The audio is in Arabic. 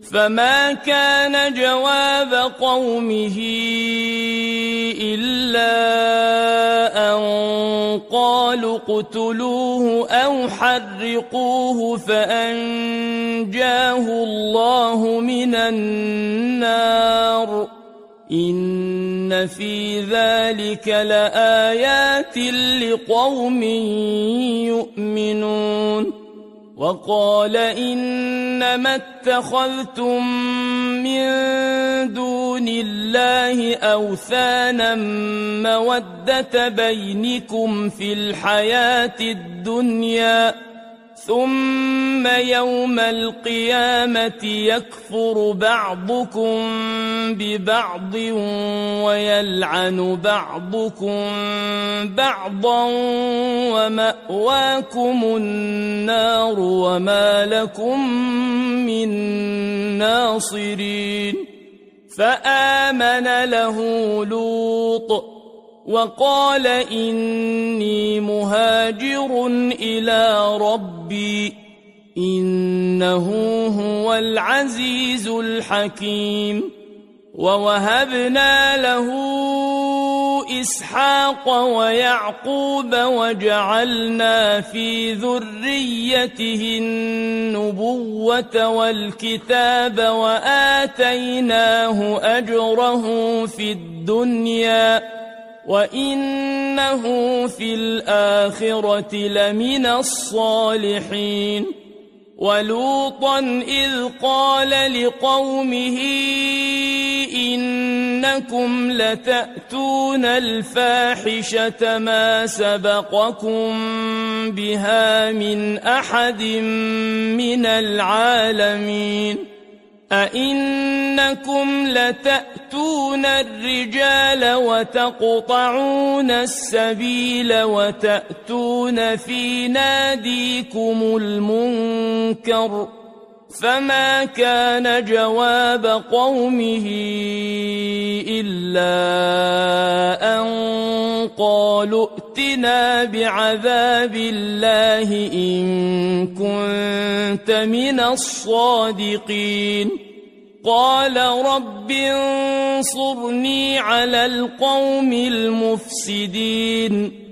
فما كان جواب قومه إلا أن قالوا اقتلوه أو حرقوه فأنجاه الله من النار إن في ذلك لآيات لقوم يؤمنون وقال إنما اتخذتم من دون الله أوثانا مودة بينكم في الحياة الدنيا ثم يوم القيامة يكفر بعضكم ببعض ويلعن بعضكم بعضا ومأواكم النار وما لكم من ناصرين فآمن له لوط وقال إني مهاجر إلى ربي إنه هو العزيز الحكيم ووهبنا له إسحاق ويعقوب وجعلنا في ذريته النبوة والكتاب وآتيناه أجره في الدنيا وإنه في الآخرة لمن الصالحين ولوطا إذ قال لقومه إنكم لتأتون الفاحشة ما سبقكم بها من أحد من العالمين أئنكم لتأتون الرجال وتقطعون السبيل وتأتون في ناديكم المنكر فما كان جواب قومه إلا أن قالوا ائتنا بعذاب الله إن كنت من الصادقين قال رب انصرني على القوم المفسدين